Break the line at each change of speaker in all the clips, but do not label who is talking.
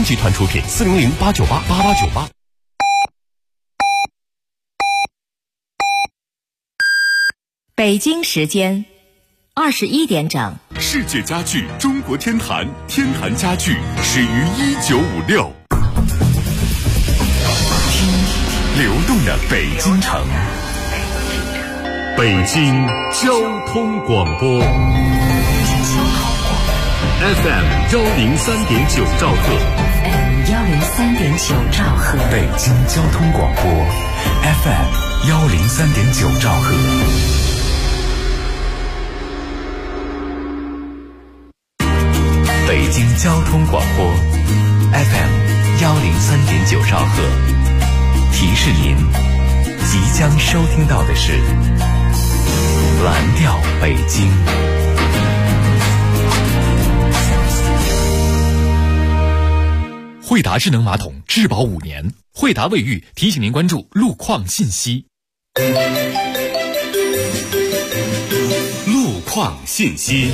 集团出品，400-898-8898。
北京时间21点整。
世界家具中国天坛，天坛家具始于1956。听流动的北京城，北京交通广播 FM 103.9兆赫
103.9兆赫，
北京交通广播 FM 103.9兆赫。北京交通广播 FM 103.9兆赫，提示您即将收听到的是蓝调北京。
惠达智能马桶质保5年，惠达卫浴提醒您关注路况信息。路况信息。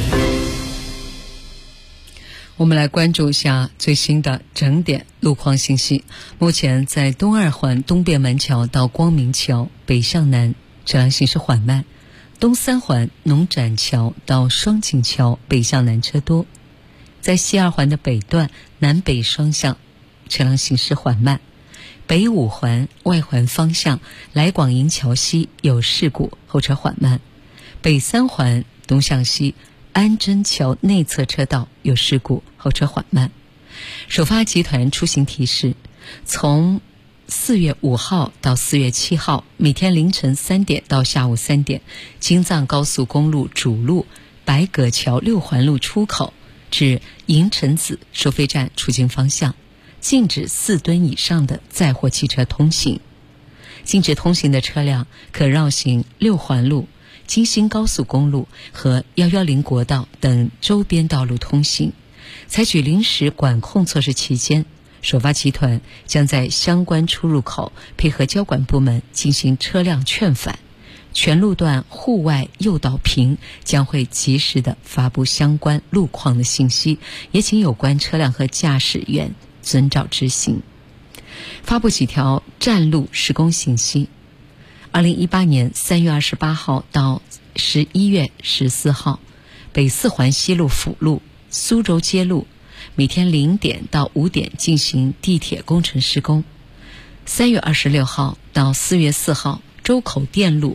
我们来关注一下最新的整点路况信息。目前在东二环东便门桥到光明桥北向南车辆行驶缓慢，东三环农展桥到双井桥北向南车多。在西二环的北段南北双向车辆行驶缓慢，北五环外环方向来广营桥西有事故，后车缓慢。北三环东向西安贞桥内侧车道有事故，后车缓慢。首发集团出行提示：从4月5号到4月7号，每天凌晨3点到下午3点，京藏高速公路主路白葛桥6环路出口至营城子收费站出境方向，禁止4吨以上的载货汽车通行。禁止通行的车辆可绕行6环路、京新高速公路和110国道等周边道路通行。采取临时管控措施期间，首发集团将在相关出入口配合交管部门进行车辆劝返，全路段户外诱导屏将会及时地发布相关路况的信息，也请有关车辆和驾驶员遵照执行。发布几条站路施工信息。2018年3月28号到11月14号，北四环西路辅路、苏州街路每天0点到5点进行地铁工程施工。3月26号到4月4号，周口店路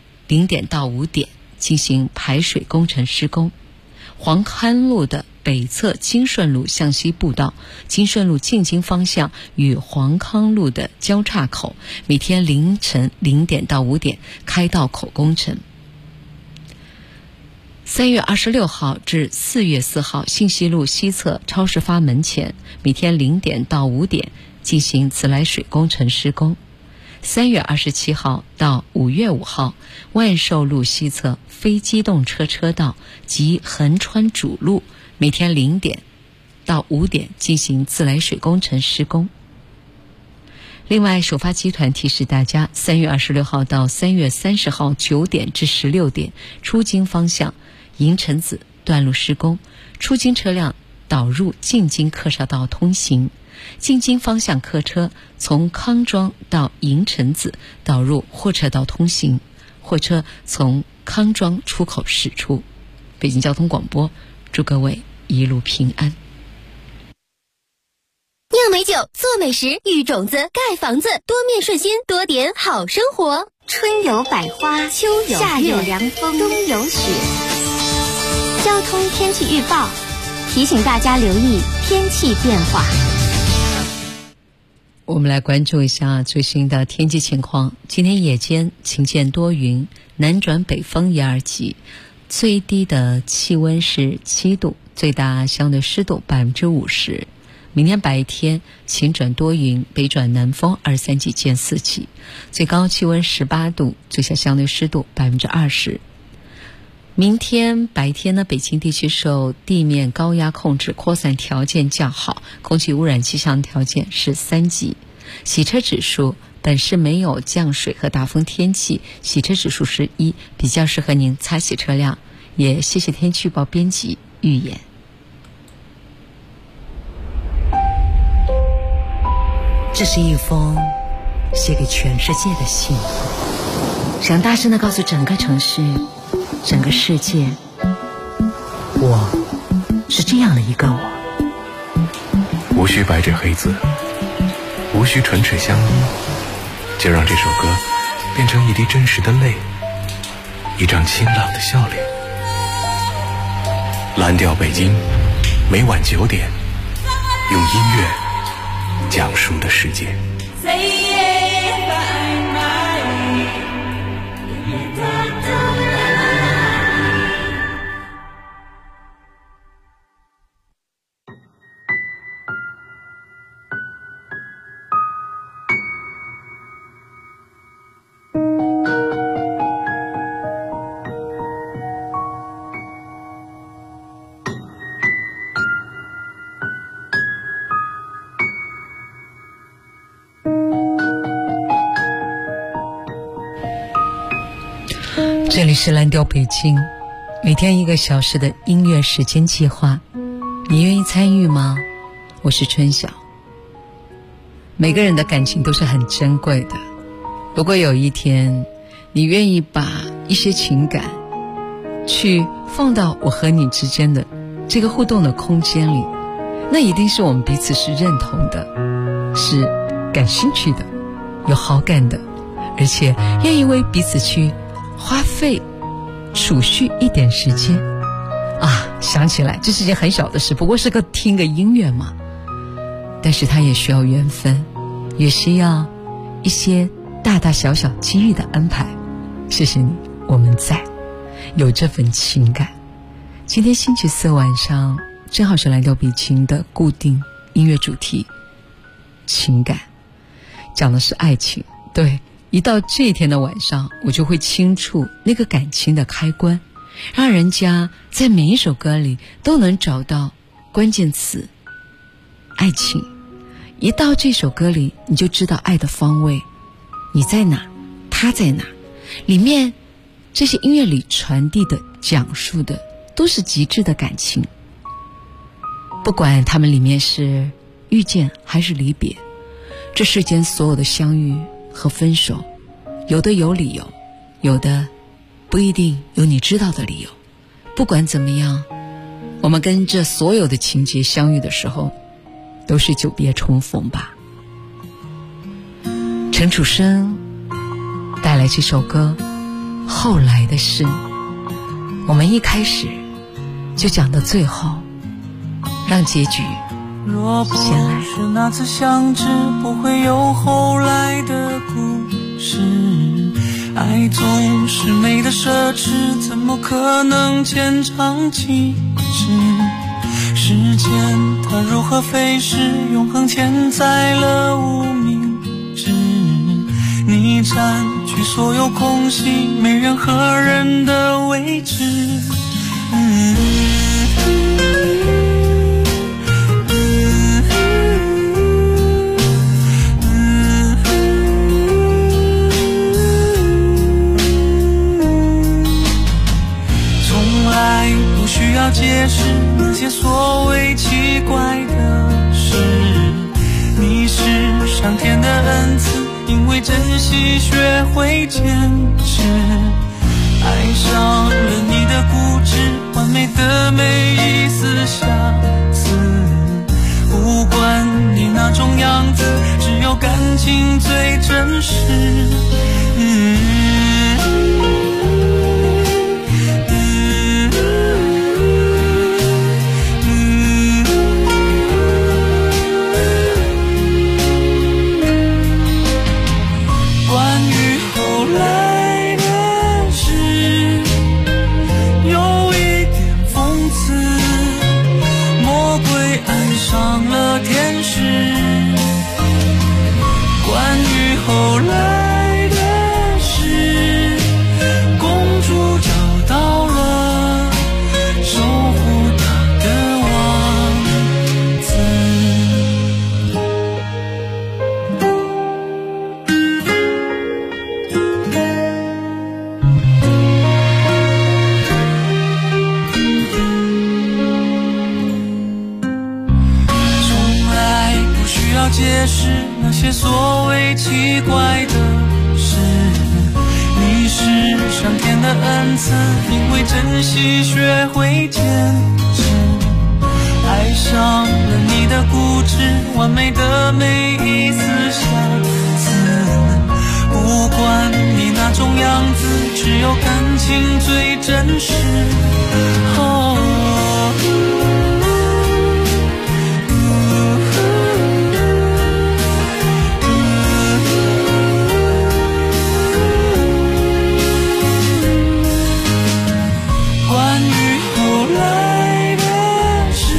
0点到5点进行排水工程施工。黄康路的北侧金顺路向西步道、金顺路进京方向与黄康路的交叉口每天凌晨0点到5点开道口工程。3月26号至4月4号，信息路西侧超市发门前每天0点到5点进行自来水工程施工。3月27号到5月5号，万寿路西侧非机动车车道及横穿主路每天0点到5点进行自来水工程施工。另外，首发集团提示大家，3月26号到3月30号9点至16点，出京方向营城子段路施工，出京车辆导入进京客车道通行。进京方向客车从康庄到营城子导入货车道通行，货车从康庄出口驶出。北京交通广播祝各位一路平安。
酿美酒，做美食，育种子，盖房子，多面顺心，多点好生活。
春有百花，秋有夏有凉风，冬有雪。交通天气预报提醒大家留意天气变化。
我们来关注一下最新的天气情况。今天夜间晴间多云，南转北风1、2级，最低的气温是7度，最大相对湿度50%。明天白天晴转多云，北转南风2、3级见4级，最高气温18度，最小相对湿度20%。明天白天呢，北京地区受地面高压控制，扩散条件较好，空气污染气象条件是3级。洗车指数本市没有降水和大风天气，洗车指数是1，比较适合您擦洗车辆。也谢谢天气预报编辑预言。 这是一封写给全世界的信，想大声地告诉整个城市，整个世界，我是这样的一个我。
无需白纸黑字，无需唇齿相依，就让这首歌变成一滴真实的泪，一张清朗的笑脸。蓝调北京，每晚9点，用音乐讲述的世界。
这里是蓝调北京，每天1个小时的音乐时间计划，你愿意参与吗？我是春晓。每个人的感情都是很珍贵的，如果有一天你愿意把一些情感去放到我和你之间的这个互动的空间里，那一定是我们彼此是认同的，是感兴趣的，有好感的，而且愿意为彼此去花费储蓄一点时间啊。想起来这是件很小的事，不过是听个音乐嘛，但是它也需要缘分，也需要一些大大小小机遇的安排。谢谢你，我们在有这份情感。今天星期四晚上正好是蓝调北京的固定音乐主题，情感，讲的是爱情。对，一到这一天的晚上，我就会清楚那个感情的开关，让人家在每一首歌里都能找到关键词爱情。一到这首歌里，你就知道爱的方位，你在哪，他在哪。里面这些音乐里传递的讲述的都是极致的感情，不管他们里面是遇见还是离别，这世间所有的相遇和分手，有的有理由，有的不一定有你知道的理由。不管怎么样，我们跟这所有的情节相遇的时候，都是久别重逢吧。陈楚生带来这首歌《后来的事》，我们一开始就讲到最后，让结局
若不是那次相知，不会有后来的故事。爱总是美的奢侈，怎么可能牵肠寄止？时间它如何飞逝，永恒潜在了无名指。你占据所有空隙，没任何人的位置。需要解释那些所谓奇怪的事，你是上天的恩赐，因为珍惜学会坚持。爱上了你的固执，完美的每一丝瑕疵，不管你那种样子，只有感情最真实。后来的解释那些所谓奇怪的事。你是上天的恩赐，因为珍惜学会坚持，爱上了你的固执，完美的每一丝瑕疵。不管你那种样子，只有感情最真实。关于后来的事，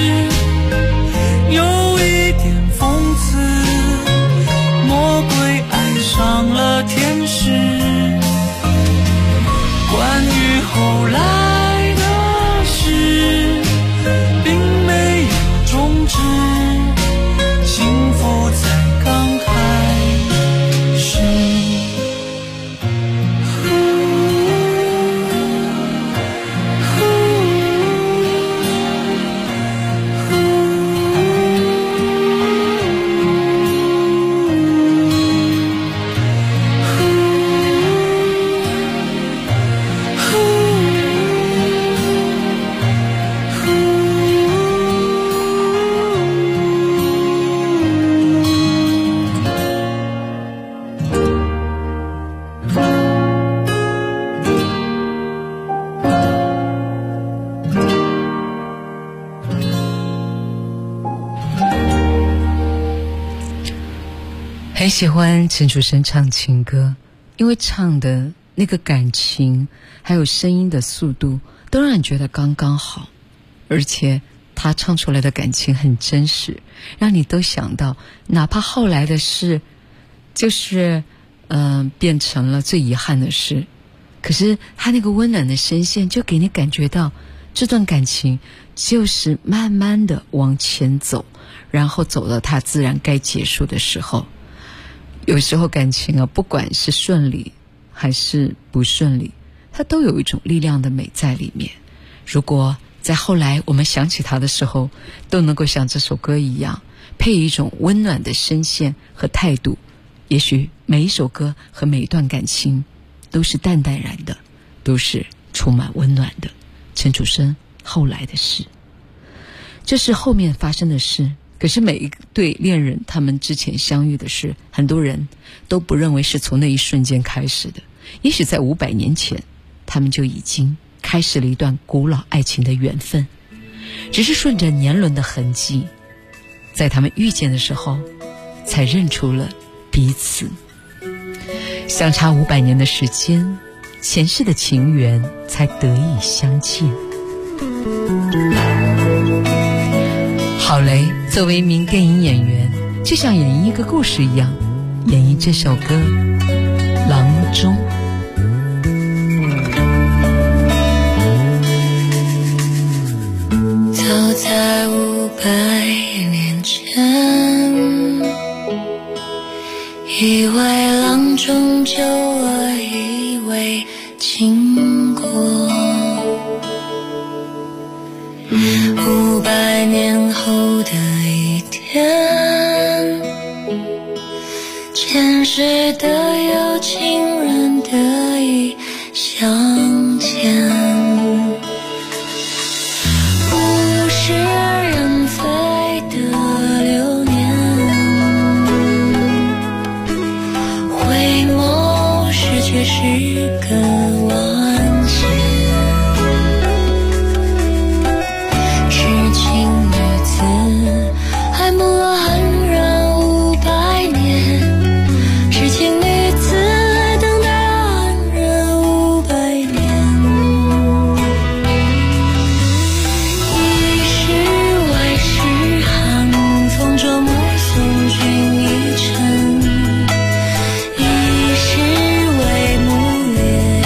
有一点讽刺，魔鬼爱上了天使。关于后来的事，并没有终止，幸福才刚开始。
很喜欢陈楚生唱情歌，因为唱的那个感情还有声音的速度都让人觉得刚刚好，而且他唱出来的感情很真实，让你都想到哪怕后来的事就是变成了最遗憾的事，可是他那个温暖的声线就给你感觉到这段感情就是慢慢的往前走，然后走到它自然该结束的时候。有时候感情啊，不管是顺利还是不顺利，它都有一种力量的美在里面。如果在后来我们想起它的时候，都能够像这首歌一样，配一种温暖的声线和态度，也许每一首歌和每一段感情都是淡淡然的，都是充满温暖的。陈楚生后来的事，这是后面发生的事。可是每一对恋人他们之前相遇的事，很多人都不认为是从那一瞬间开始的，也许在500年前他们就已经开始了一段古老爱情的缘分，只是顺着年轮的痕迹，在他们遇见的时候才认出了彼此。相差500年的时间，前世的情缘才得以相见。郝蕾作为一名电影演员，就像演绎一个故事一样，演绎这首歌《郎中》。
早在500年前，一位郎中救了一位秦国。500年后的一天，前世的有情人得以相见。物是人非的流年，回眸时却是个晚霞。爱慕了寒染500年，痴情女子等待安忍500年。一世外是寒，风中目送君一程；一世为暮烈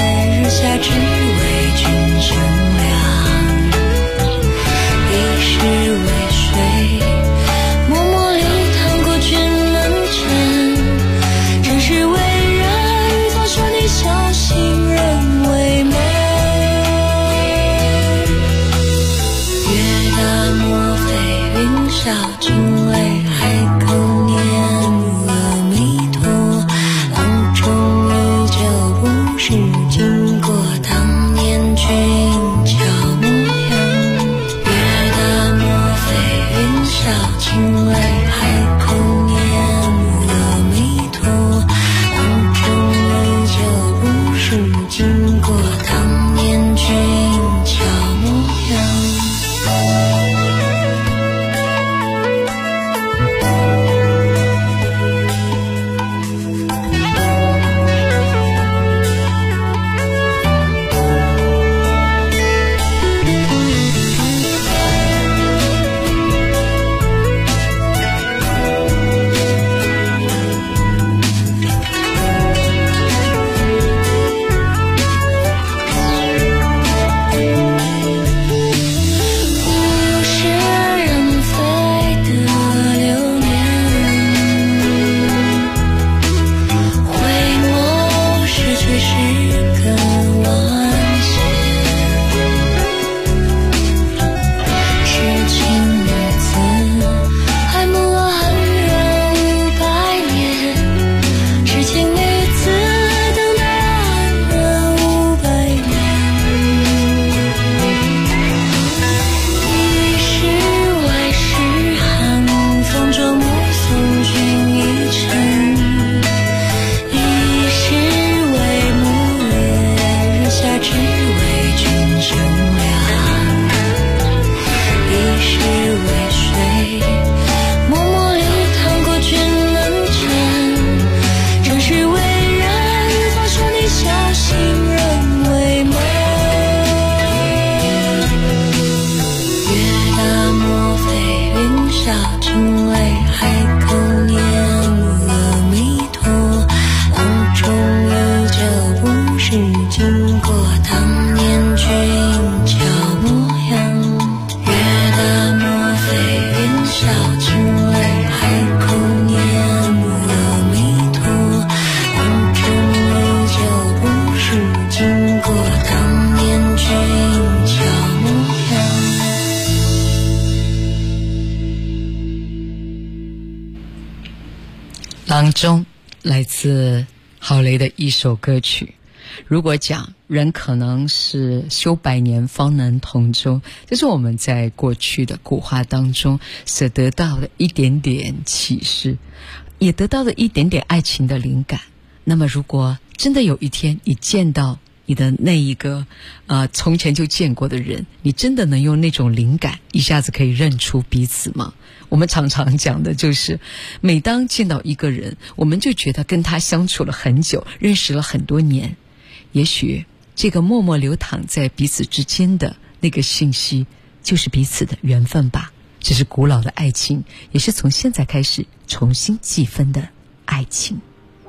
郎中来自郝蕾的一首歌曲。如果讲人可能是修百年方能同舟，这是我们在过去的古话当中所得到的一点点启示，也得到了一点点爱情的灵感。那么如果真的有一天你见到你的那一个从前就见过的人，你真的能用那种灵感一下子可以认出彼此吗？我们常常讲的就是每当见到一个人，我们就觉得跟他相处了很久，认识了很多年，也许这个默默流淌在彼此之间的那个信息就是彼此的缘分吧。这是古老的爱情，也是从现在开始重新计分的爱情。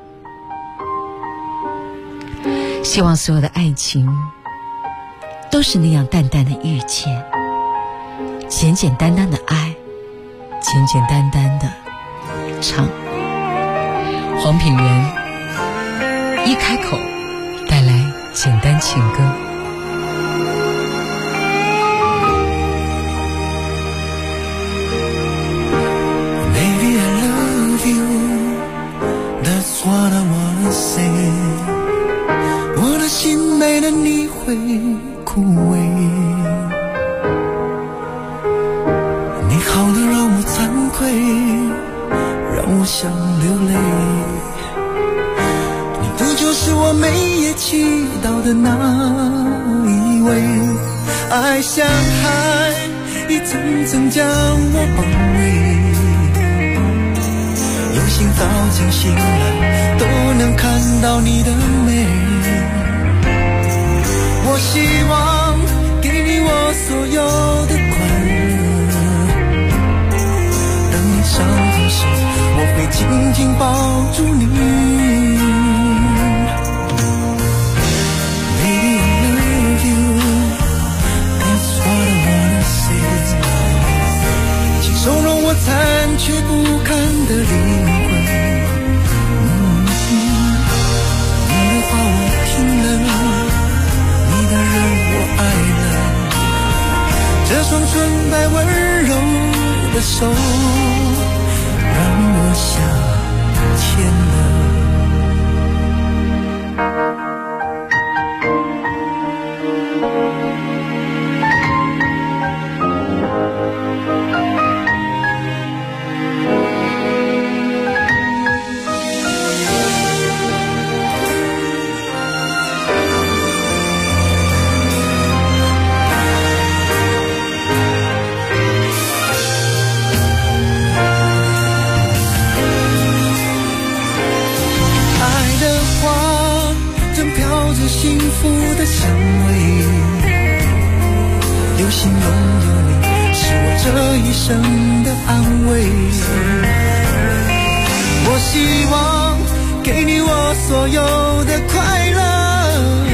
希望所有的爱情都是那样淡淡的遇见，简简单单的爱，简简单单的唱。黄品源一开口带来简单情歌。
Baby, I love you, that's what I wanna say。 我的心没了你会枯萎，你好的让我惭愧，让我想流泪。你不就是我每夜祈祷的那一位？爱像海一层层将我包围，有心早惊醒来都能看到你的美。我希望给你我所有的快乐，等你伤痛时我会紧紧抱住你。 Baby, I love you, that's what I wanna say。 请收容我残缺不堪的灵魂，你的话我听了，的人我爱了，这双纯白温柔的手让我想牵了。幸福的香味，有幸拥有你，是我这一生的安慰。我希望给你我所有的快乐，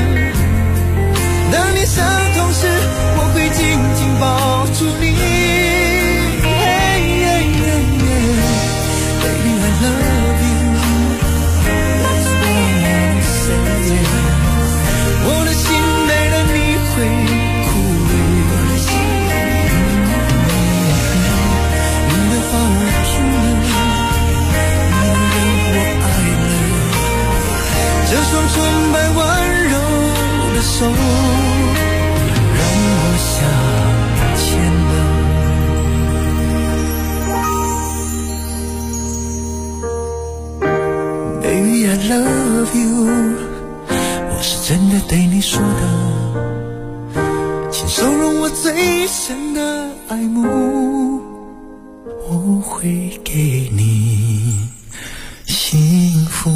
当你伤痛时，我会紧紧抱住你。Baby, I love you, that's what I wanna say。 我的心没了你会枯萎，你的话我听了，你的人我爱了，这双纯白温柔的手让我想牵了。 Baby, I love you， 我是真的对你说的，请收容我最深的爱慕，我会给你幸福。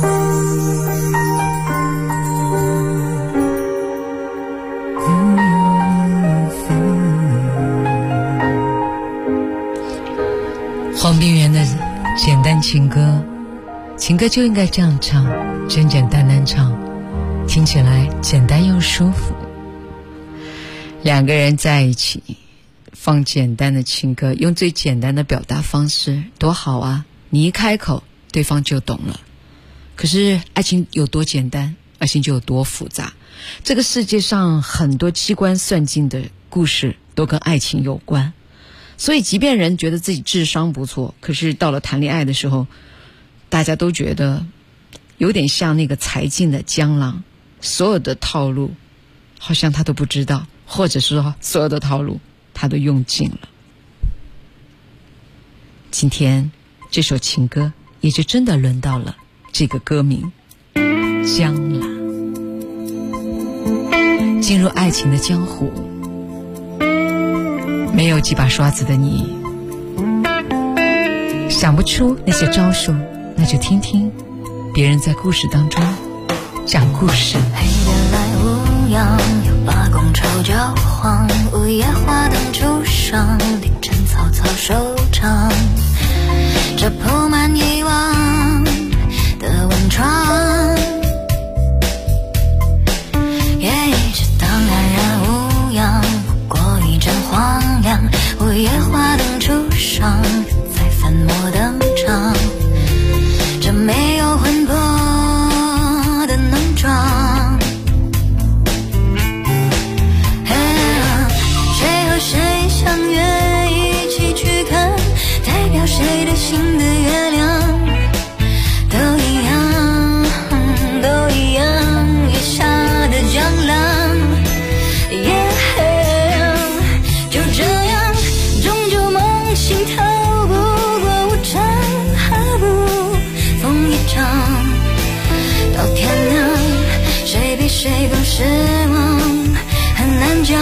黄品源的简单情歌，情歌就应该这样唱，简简单单唱，听起来简单又舒服。两个人在一起放简单的情歌，用最简单的表达方式，多好啊，你一开口对方就懂了。可是爱情有多简单，爱情就有多复杂。这个世界上很多机关算尽的故事都跟爱情有关，所以即便人觉得自己智商不错，可是到了谈恋爱的时候大家都觉得有点像那个才尽的江郎，所有的套路好像他都不知道，或者说所有的套路他都用尽了。今天这首情歌也就真的轮到了这个歌名江郎。进入爱情的江湖，没有几把刷子的你，想不出那些招数，那就听听别人在故事当中讲故事。
黑夜来无恙，有把觥筹交晃，午夜花灯初上，凌晨草草收场，这铺满遗忘的温床，这当安然无恙，不过一阵荒凉，午夜花灯初上，在粉墨登场，这没有魂魄的浓妆，谁和谁相约一起去看代表谁的心的月亮，都一样，都一样，月下的江郎，就这样终究梦醒，逃不过无常，何不风一场，到天亮，谁比谁更失望，很难讲，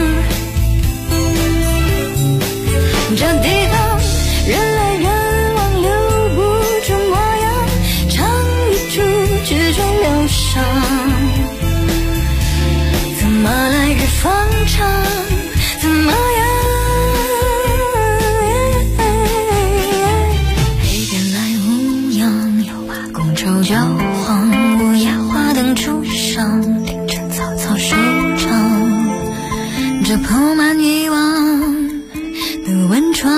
这地方人来人往，留不住模样，唱一出曲终流觞，怎么来日方长，怎么样，黑边来无恙，有把觥筹交晃，午夜花灯初上，凌晨草草收场，这铺满遗忘的温床，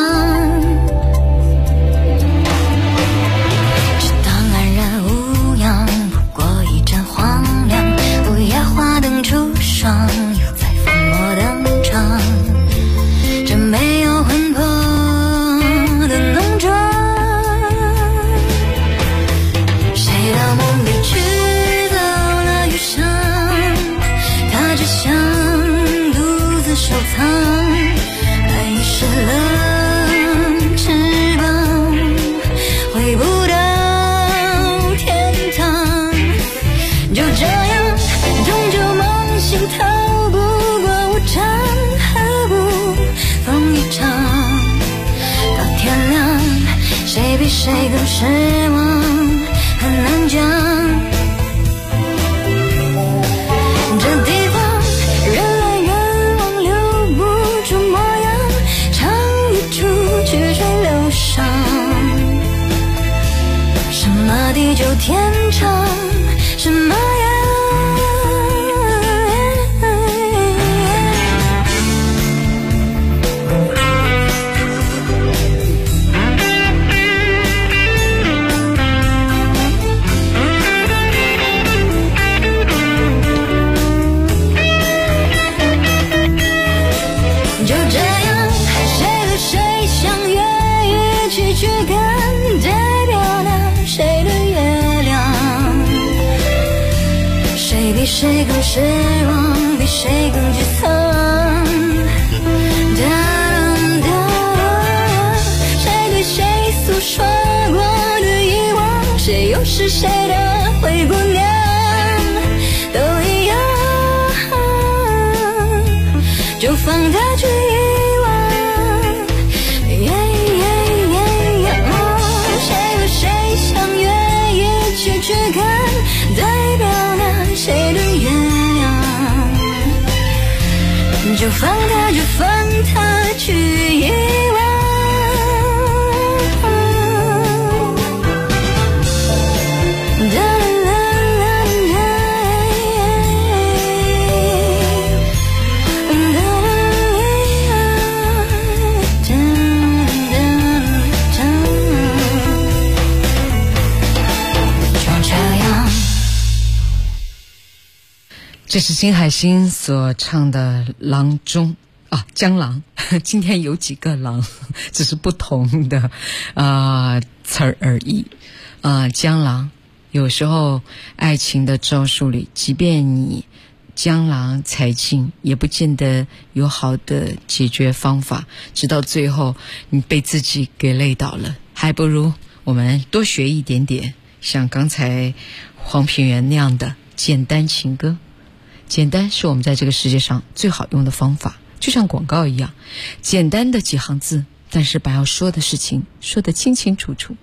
这当安然无恙，不过一阵荒凉，午夜花灯初上，又在粉墨登场，这没有魂魄的浓妆，谁的梦里去到了余生，他只想独自收藏，爱失了翅膀，回不到天堂，就这样终究梦醒，逃不过无常，何不风一场，到天亮，谁比谁更失望，很难讲，这地方人来人往，留不住模样，唱一出曲终流觞，什么地久天长，什么样，就这样，谁和谁相约一起去看代表了谁的月亮，谁比谁更失望，比谁更沮丧，谁对谁诉说过的遗忘，谁又是谁的灰姑娘，都一样，就放他去遗忘，谁和谁相约一起去看代表了谁的月亮，就放他，就放他去遗忘，
这是金海心所唱的《郎中》啊，江郎。今天有几个郎，只是不同的词儿而已。 江郎，有时候爱情的招数里，即便你江郎才尽，也不见得有好的解决方法，直到最后你被自己给累倒了，还不如我们多学一点点，像刚才黄品源那样的简单情歌。简单是我们在这个世界上最好用的方法，就像广告一样，简单的几行字，但是把要说的事情说得清清楚楚。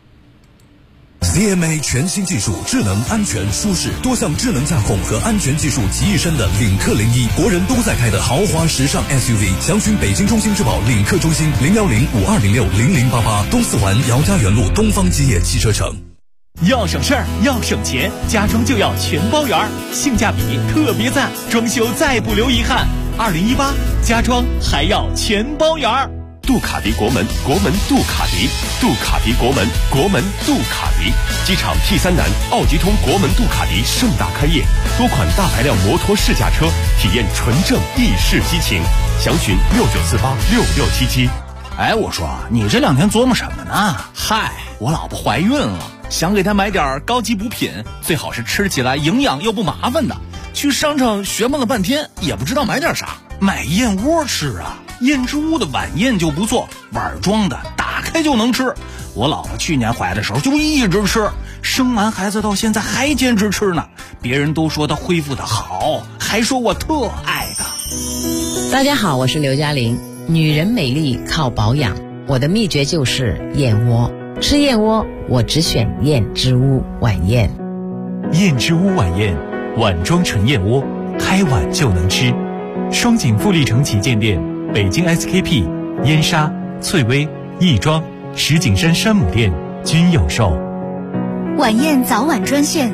CMA 全新技术，智能、安全、舒适，多项智能驾控和安全技术集一身的领克01，国人都在开的豪华时尚 SUV。详询北京中心质保领克中心010-5206-0088，东四环姚家园路东方基业汽车城。
要省事儿，要省钱，家装就要全包圆，性价比特别赞，装修再不留遗憾。2018家装还要全包圆。
杜卡迪国门，国门杜卡迪，杜卡迪国门，国门杜卡迪。机场 T3南奥迪通国门杜卡迪盛大开业，多款大排量摩托试驾车，体验纯正意式激情。详询69486677。
哎，我说你这2天琢磨什么呢？嗨，我老婆怀孕了，想给她买点高级补品，最好是吃起来营养又不麻烦的。去商场学问了半天，也不知道买点啥，买燕窝吃啊。燕之屋的晚宴就不错，碗装的，打开就能吃。我老婆去年怀的时候就一直吃，生完孩子到现在还坚持吃呢。别人都说她恢复的好，还说我特爱她。
大家好，我是刘嘉玲。女人美丽靠保养，我的秘诀就是燕窝。吃燕窝，我只选燕之屋晚宴。
燕之屋晚宴，碗装纯燕窝，开碗就能吃。双井富力城旗舰店。北京 SKP、燕莎、翠微、亦庄、石景山山姆店均有售。
晚宴早晚专线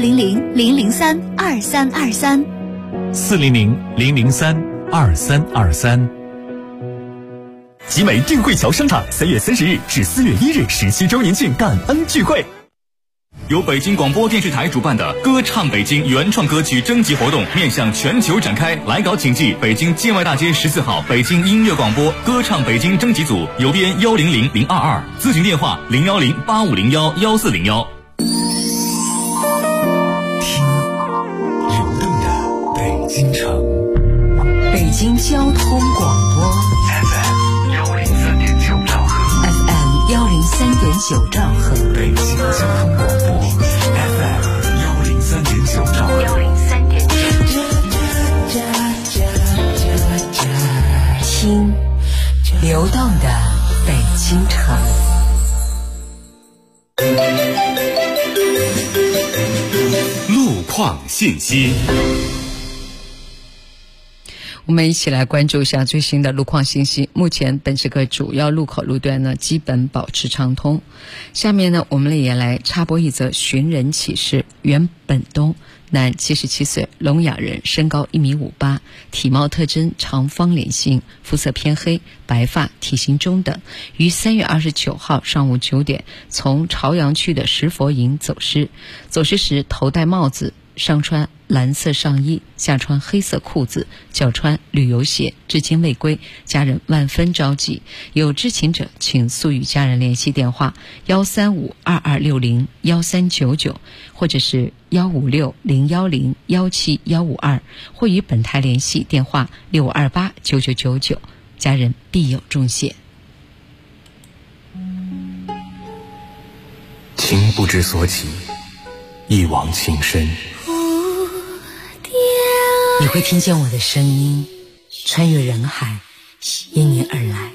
400-003-2323
400-003-2323。
集美定慧桥商场3月30日至4月1日17周年庆感恩聚会。由北京广播电视台主办的歌唱北京原创歌曲征集活动面向全球展开，来稿请寄北京建外大街14号北京音乐广播歌唱北京征集组，邮编100022，咨询电话010-8501-1401。
听流动的北京城，
北京交通广播
FM 103.9兆赫
103.9兆赫，
北京交通广播 FM 103.9兆赫
听流动的北京城。
路况信息。
我们一起来关注一下最新的路况信息。目前本时刻主要路口路段呢基本保持畅通。下面呢我们也来插播一则寻人启事。原本东，男77岁，聋哑人，身高1.58米，体貌特征长方脸型，肤色偏黑，白发，体型中等，于3月29号上午9点从朝阳区的石佛营走失。走失时头戴帽子，上穿蓝色上衣，下穿黑色裤子，脚穿旅游鞋，至今未归，家人万分着急。有知情者请速与家人联系电话135-2260-1399，或者是156-010-17152，或与本台联系电话6528-9999，家人必有重谢。
情不知所起，一往情深。
你会听见我的声音穿越人海，因你而来。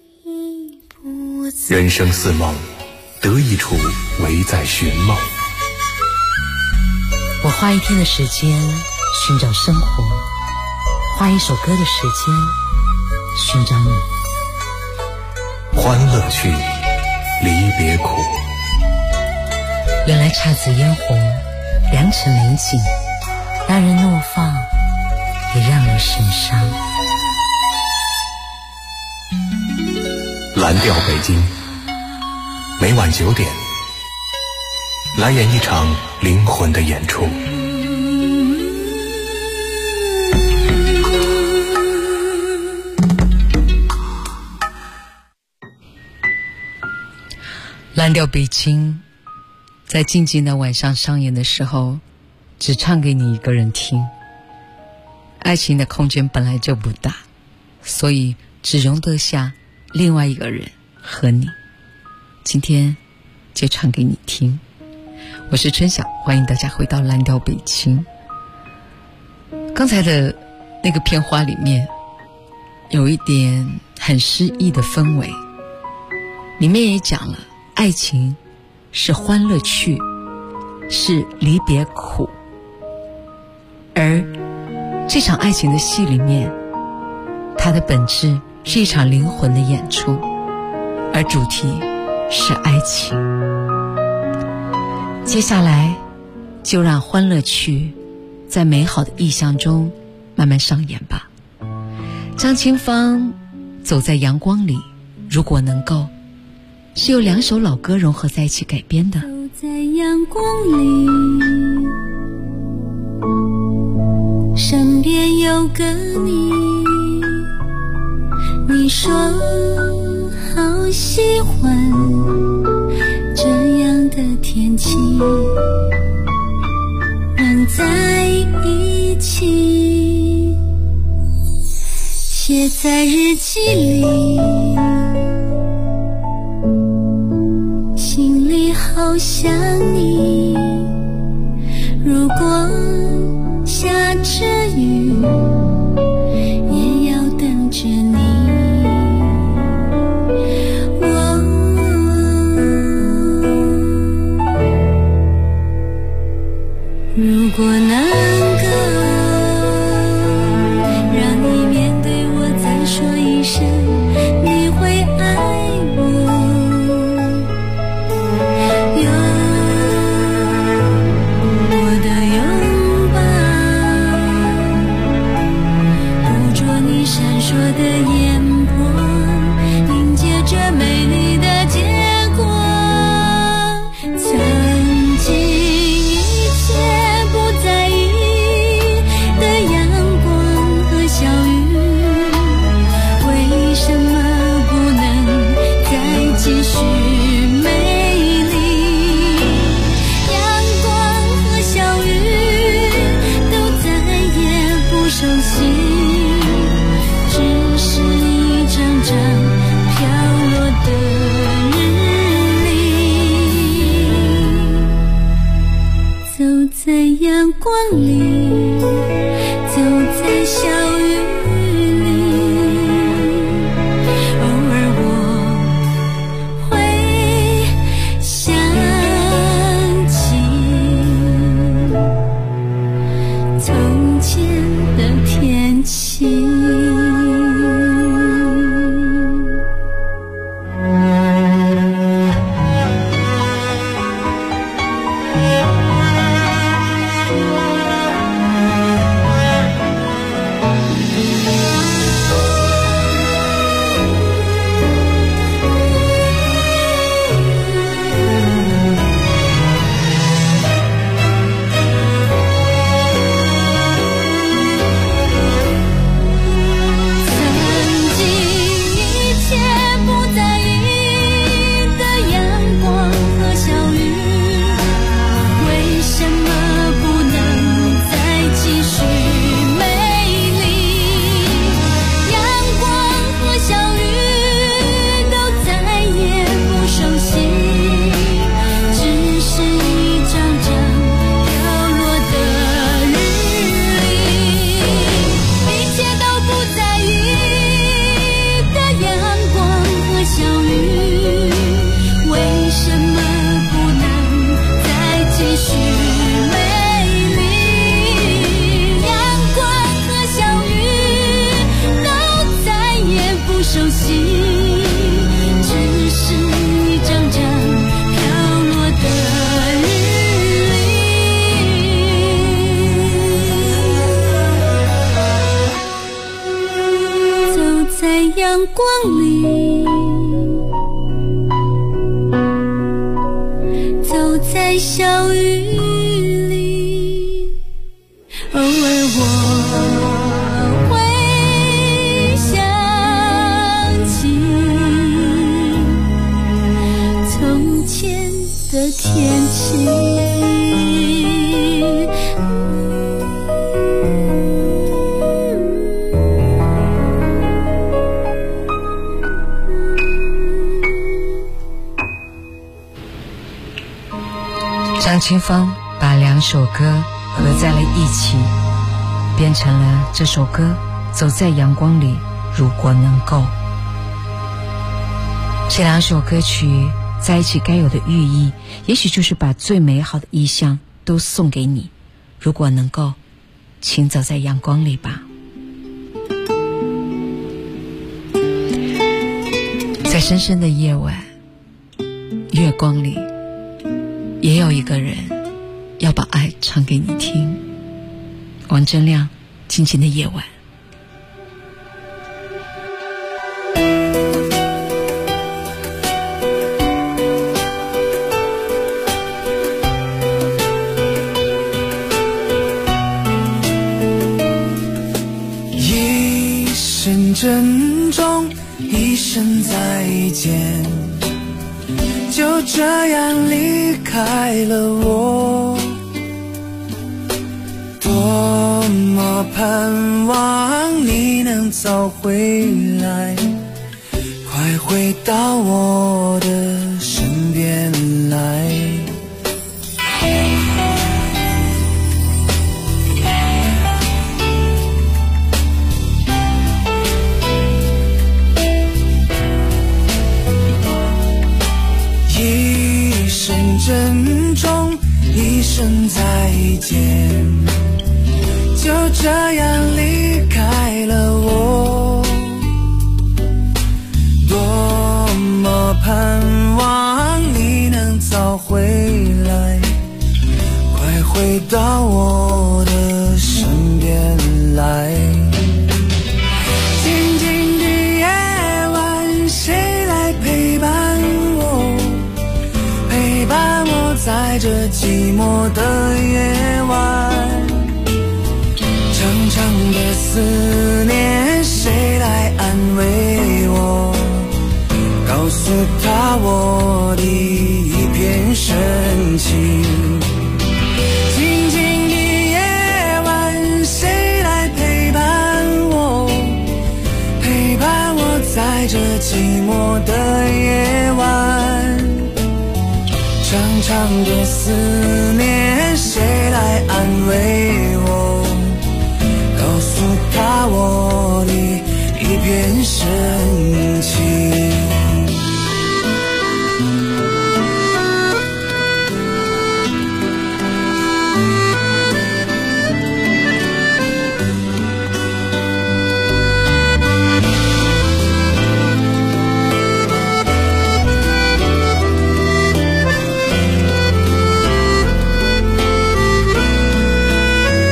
人生似梦，得一处唯在寻梦。
我花一天的时间寻找生活，花一首歌的时间寻找你。
欢乐去，离别苦。
原来姹紫嫣红，良辰美景，让人怒放，也让人神伤。
蓝调北京，每晚9点，来演一场灵魂的演出。
蓝调北京， 在静静的晚上上演的时候，只唱给你一个人听。爱情的空间本来就不大，所以只容得下另外一个人和你。今天就唱给你听。我是春晓，欢迎大家回到蓝调北京。刚才的那个片花里面有一点很诗意的氛围，里面也讲了爱情是欢乐趣，是离别苦，而这场爱情的戏里面，它的本质是一场灵魂的演出，而主题是爱情。接下来就让欢乐趣在美好的意象中慢慢上演吧。张清芳走在阳光里，如果能够，是由2首老歌融合在一起改编的。
走在阳光里，身边有个你，你说好喜欢这样的天气，能在一起，写在日记里，心里好想你，如果下着雨也要等着你。如果能够让你面对我再说一声你会爱我，有我的拥抱，捕捉你闪烁的眼波，凝结着美丽的结果。曾经一切不在意的阳光和小雨，为什么不能再继续美丽？阳光和小雨都再也不熟悉，只是一张张飘落的日历。走在阳光里，走在小雨里，偶尔我会想起从前的天气。阳光里，走在小雨里，偶尔我会想起从前的的天气。
张清芳把2首歌合在了一起，变成了这首歌《走在阳光里》。如果能够，这2首歌曲在一起该有的寓意，也许就是把最美好的意象都送给你。如果能够，请走在阳光里吧。在深深的夜晚，月光里，也有一个人要把爱唱给你听。王铮亮，静静的夜晚。
一声珍重，一声再见，就这样离开了我。多么盼望你能早回来，快回到我的身边来。一声珍重，一声再见，就这样离开了我。多么盼望你能早回来，快回到我的身边来。静静的夜晚，谁来陪伴我？陪伴我在这寂寞的夜晚。长长的思念，谁来安慰我？告诉他我的一片深情。静静的夜晚，谁来陪伴我？陪伴我在这寂寞的夜晚。长长的思念，谁来安慰我？告诉他我的一片深情。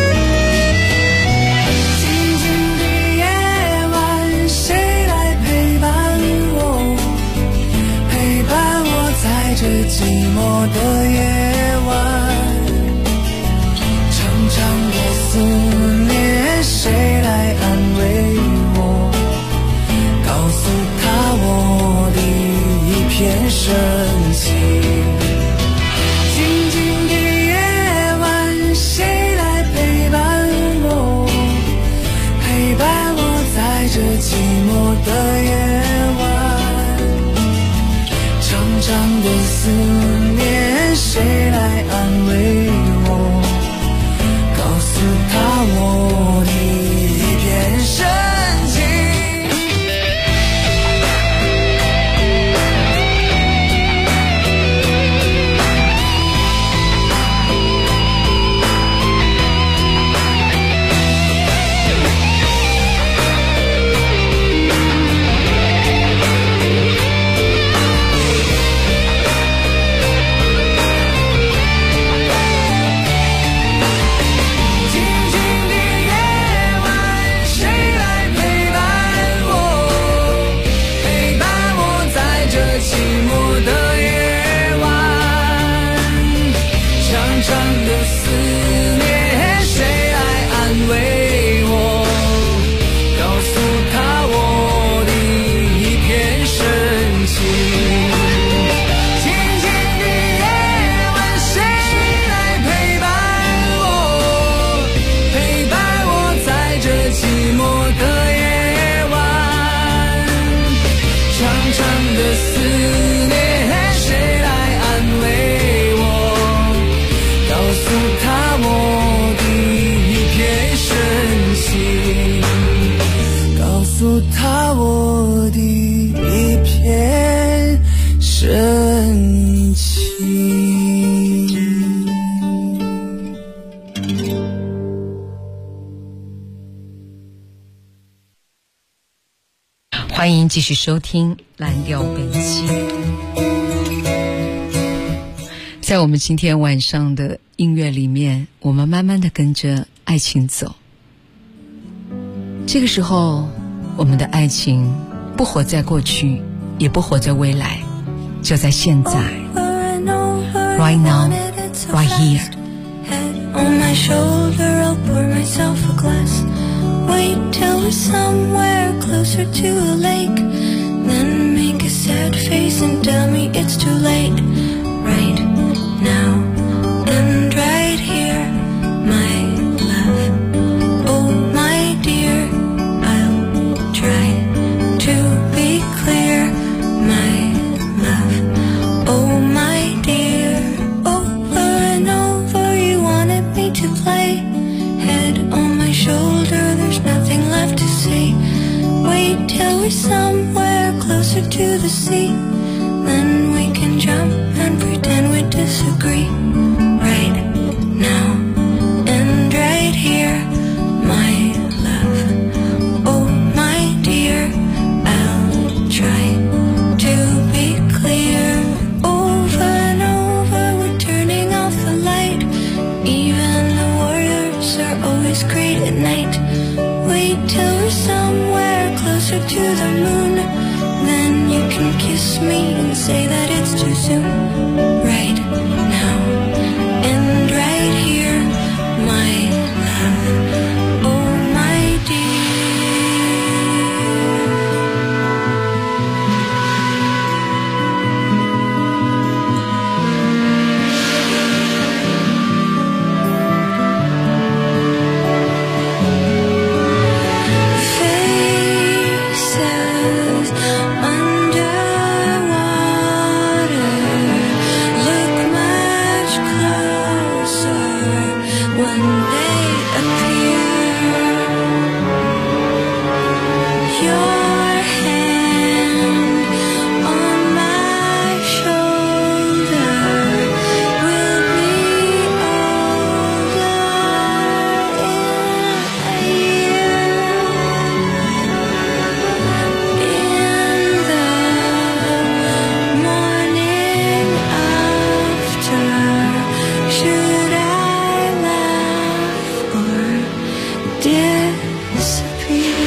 陪我的一片深情，告诉他我的一片深情。
欢迎继续收听蓝调北京。在我们今天晚上的音乐里面，我们慢慢的跟着爱情走。这个时候，我们的爱情不活在过去，也不活在未来，就在现在 ，right now, right here.
On my shoulder, I'll pour myself a glass. Wait till we're somewhere closer to a lake. Then make a sad face and tell me it's too late. Right now and right here, my love. Oh my dear, I'll try to be clear, my love. Oh my dear, over and over you wanted me to play. Head on my shoulder, there's nothing left to say. Wait till we're somewhere closer to the sea. Then we can jump and pretend we disagree. Right now and right here, my love. Oh my dear, I'll try to be clear. Over and over we're turning off the light. Even the warriors are always great at night. Wait till we're somewhere closer to the moon. Then you can kiss me and say that it's too soon. Right now and right here, my love. Oh my faces underwater look much closer when they appear. Your hand on my shoulder will be older in a year. In the morning after, should I laugh or disappear?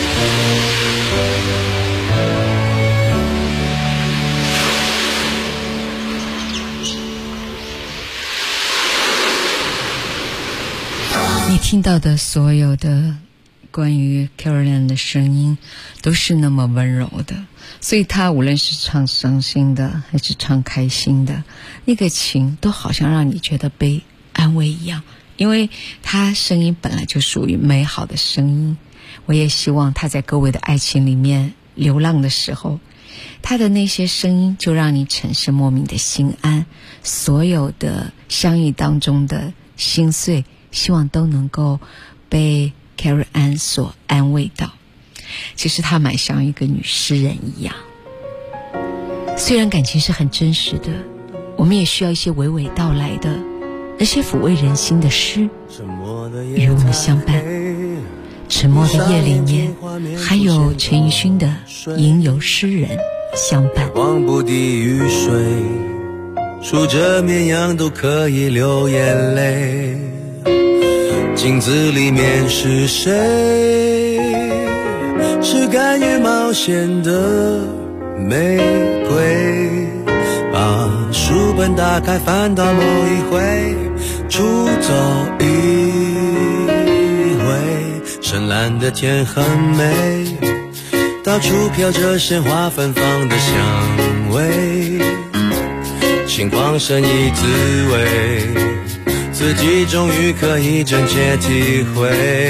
你听到的所有的关于 Caroline 的声音都是那么温柔的，所以她无论是唱伤心的还是唱开心的，那个情都好像让你觉得被安慰一样，因为她声音本来就属于美好的声音。我也希望她在各位的爱情里面流浪的时候，她的那些声音就让你产生莫名的心安，所有的相遇当中的心碎希望都能够被 Caroline 所安慰到。其实她蛮像一个女诗人一样，虽然感情是很真实的，我们也需要一些娓娓道来的那些抚慰人心的诗与我们相伴。沉默的夜里面还有陈奕迅的吟游诗人相伴。
望不敌雨水，数着绵羊都可以流眼泪。镜子里面是谁？是甘于冒险的玫瑰。把书本打开，翻到某一回，出走一回。深蓝的天很美，到处飘着鲜花芬芳的香味。心旷神怡滋味，自己终于可以真切体会。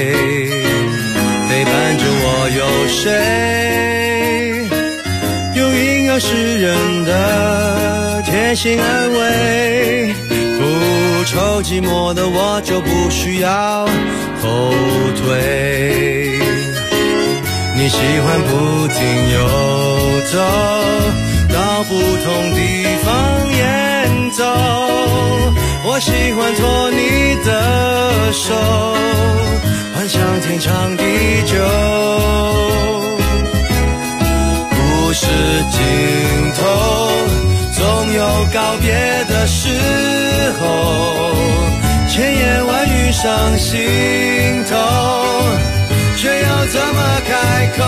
陪伴着我有谁？有婴儿诗人的贴心安慰，不
愁寂寞的我就不需要后退。你喜欢不停游走，到不同地方演奏，我喜欢拖你的手，幻想天长地久。故事尽头总有告别的时候，千言万语上心头，却要怎么开口？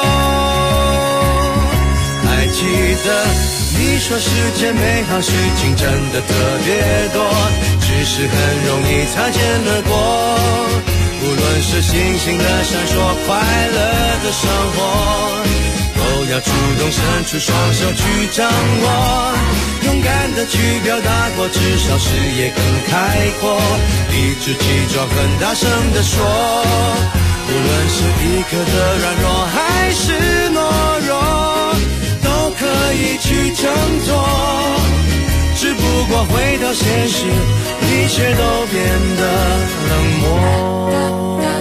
还记得你说世间美好事情真的特别多，只是很容易擦肩而过。无论是星星的闪烁，快乐的生活，都要主动伸出双手去掌握，勇敢的去表达过，至少视野更开阔，理直气壮很大声的说，无论是一刻的软弱还是懦弱，都可以去挣脱，只不过回到现实，一切都变得冷漠。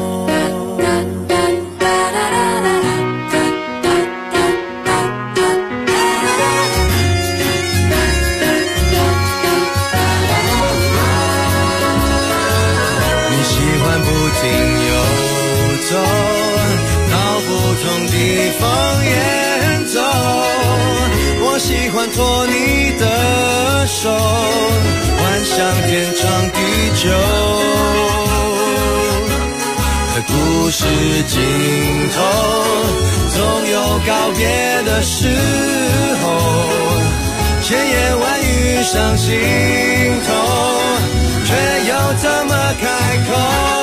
喜欢拖你的手，幻想天长地久。故事尽头总有告别的时候，千言万语上心头，却又怎么开口？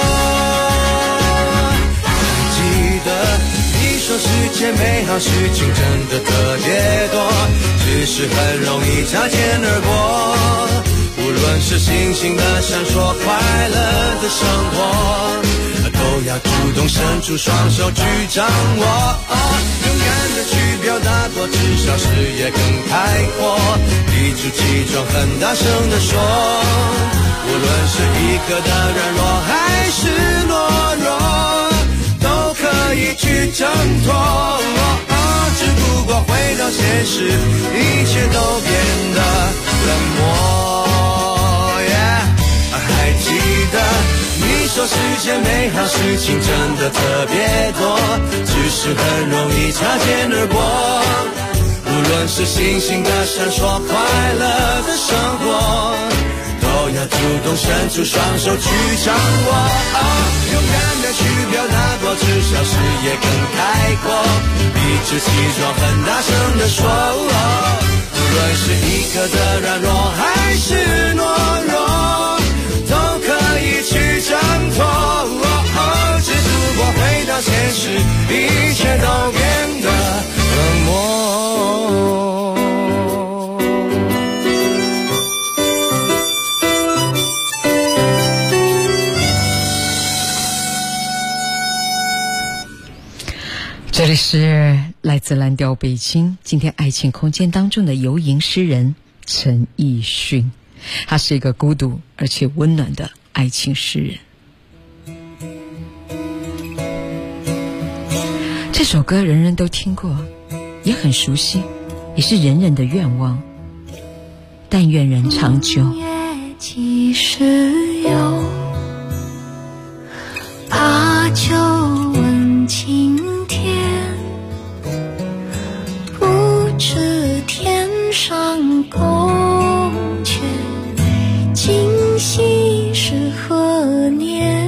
记得你说世界美好事情真的特别多，只是很容易擦肩而过。无论是星星的闪烁，快乐的生活，都要主动伸出双手去掌握。勇敢的去表达过，至少视野更开阔，理直气壮很大声的说，无论是一刻的软弱还是懦弱，都可以去挣脱。只不过回到现实，一切都变得冷漠。还记得你说世间美好事情真的特别多，只是很容易擦肩而过。无论是星星的闪烁，快乐的生活，都要主动伸出双手去掌握。勇敢的去表达过，至少视野更开阔，理直气壮很大声的说，无论是一刻的软弱还是懦弱，都可以去挣脱。只不过回到现实，一切都变得冷漠。
这里是来自蓝调北京，今天爱情空间当中的游吟诗人陈奕迅，他是一个孤独而且温暖的爱情诗人。这首歌人人都听过，也很熟悉，也是人人的愿望。但愿人长久。
几时有？把酒问青天，不知天上宫阙，今夕是何年？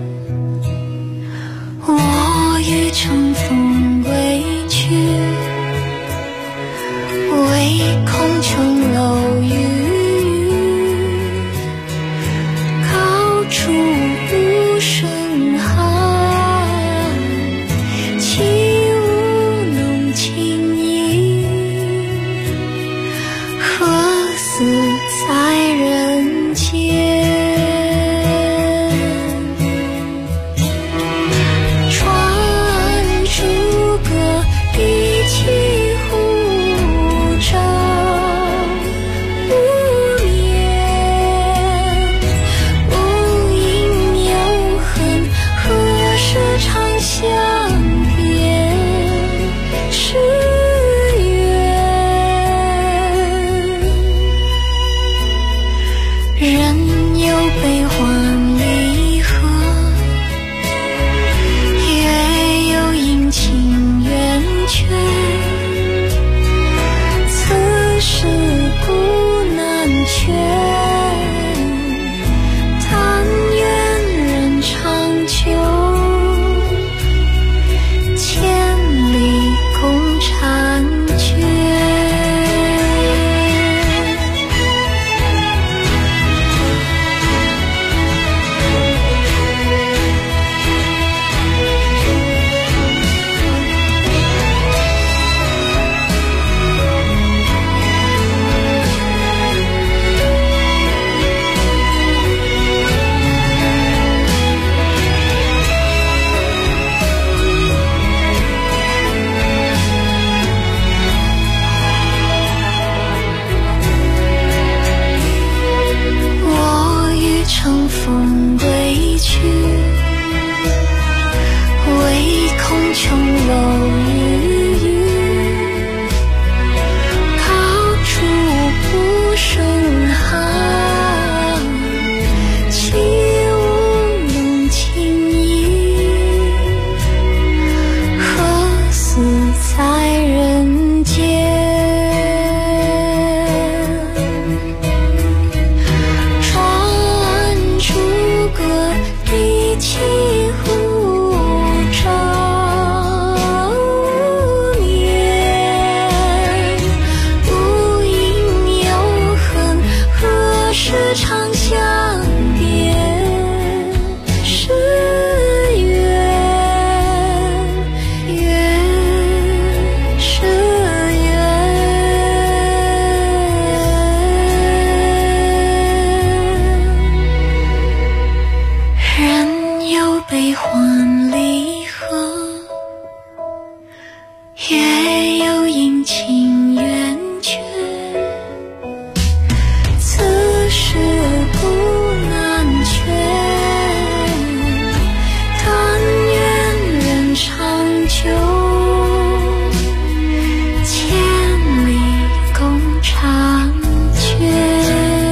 我欲乘风归去，唯恐琼楼玉宇，高处不胜寒。 悲欢离合，也有阴晴圆缺，此事古难全，但愿人长久，千里共婵娟。乘风归去，唯恐琼楼玉宇，高处不胜寒，起舞弄情意，何似在人间。起湖照年，不应有恨，何时长相别？是缘，缘是缘。人有悲欢离合，也有阴晴圆缺，此事古难全，但愿人长久，千里共婵娟。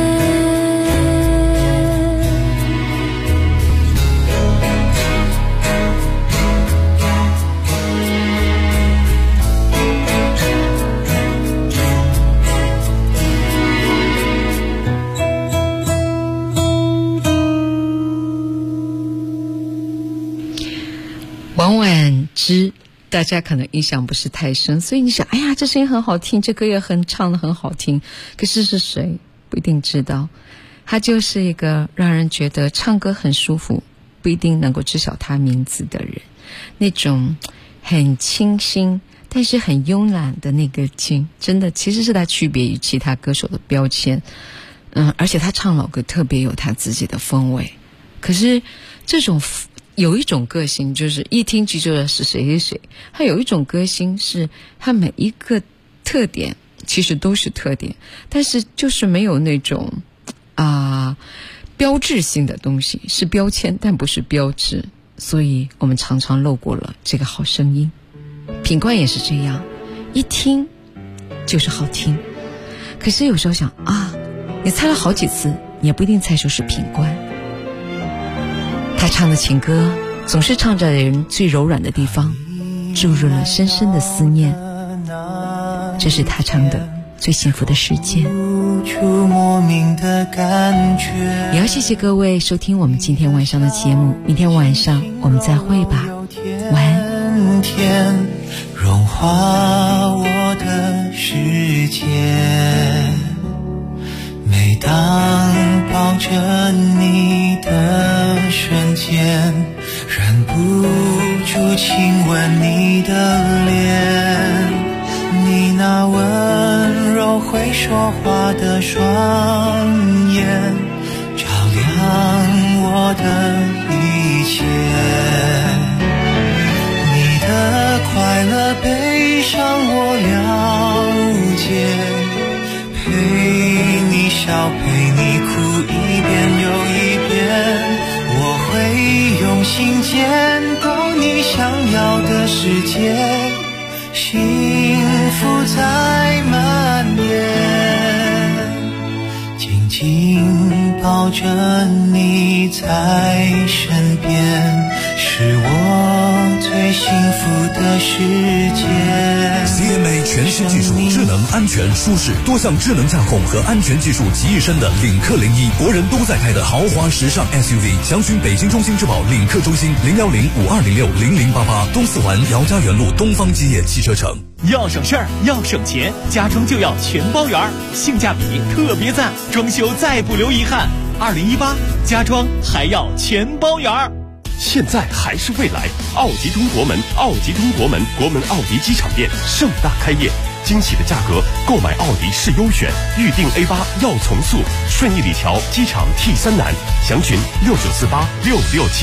王婉之大家可能印象不是太深，所以你想，哎呀，这声音很好听，这歌也唱得很好听，可是是谁不一定知道。他就是一个让人觉得唱歌很舒服，不一定能够知晓他名字的人，那种很清新但是很慵懒的那个劲，真的其实是他区别于其他歌手的标签。而且他唱老歌特别有他自己的风味。可是这种有一种个性，就是一听就知道是谁谁谁。他有一种歌星，是他每一个特点其实都是特点，但是就是没有那种标志性的东西，是标签但不是标志，所以我们常常漏过了这个好声音。品冠也是这样，一听就是好听，可是有时候想你猜了好几次，也不一定猜出是品冠。他唱的情歌总是唱着人最柔软的地方，注入了深深的思念，这是他唱的最幸福的时间。也要谢谢各位收听我们今天晚上的节目，明天晚上我们再会吧，晚安。
天融化我的世界，每当抱着你的瞬间，忍不住亲吻你的脸，你那温柔会说话的双眼，照亮我的一切，你的快乐悲伤我了解，陪你笑陪你哭一遍又一遍，我会用心捡到你想要的世界，幸福在蔓延，静静抱着你在身边，是我最幸福的世界。
CMA 全新技术，智能、安全、舒适，多项智能驾控和安全技术集一身的领克01，国人都在开的豪华时尚 SUV。详询北京中兴之宝领克中心01052060088，东四环姚家园路东方基业汽车城。
要省事儿，要省钱，家装就要全包圆儿，性价比特别赞，装修再不留遗憾。2018家装还要全包圆儿。
现在还是未来，奥迪通国门，奥迪通国门，国门奥迪机场店盛大开业，惊喜的价格，购买奥迪是优选，预定 A8要从速，顺义里桥机场 T3南，详询69486676。